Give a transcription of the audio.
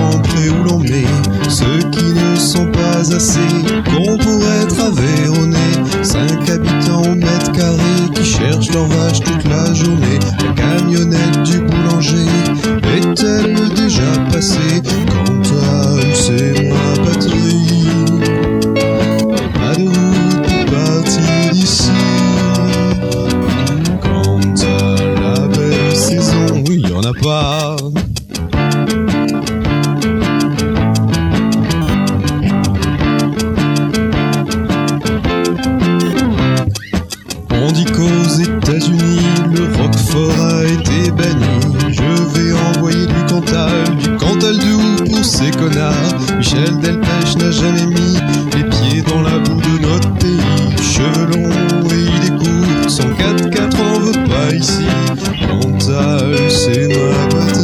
temps près où l'on met ceux qui ne sont pas assez cons pour être aveyronnais. 5 habitants au mètre carré qui cherchent leur vache toute la journée. La camionnette du boulanger est-elle déjà passée? Quant à eux, c'est ma patrie. Pas de route pour partir d'ici. Quant à la belle saison, il y en a pas. On dit qu'aux États-Unis, le Roquefort a été banni. Je vais envoyer du Cantal de houx pour ces connards. Michel Delpech n'a jamais mis les pieds dans la boue de notre pays. Cheveux longs et il est court, son 4x4 on veut pas ici. Cantal, c'est ma patrie.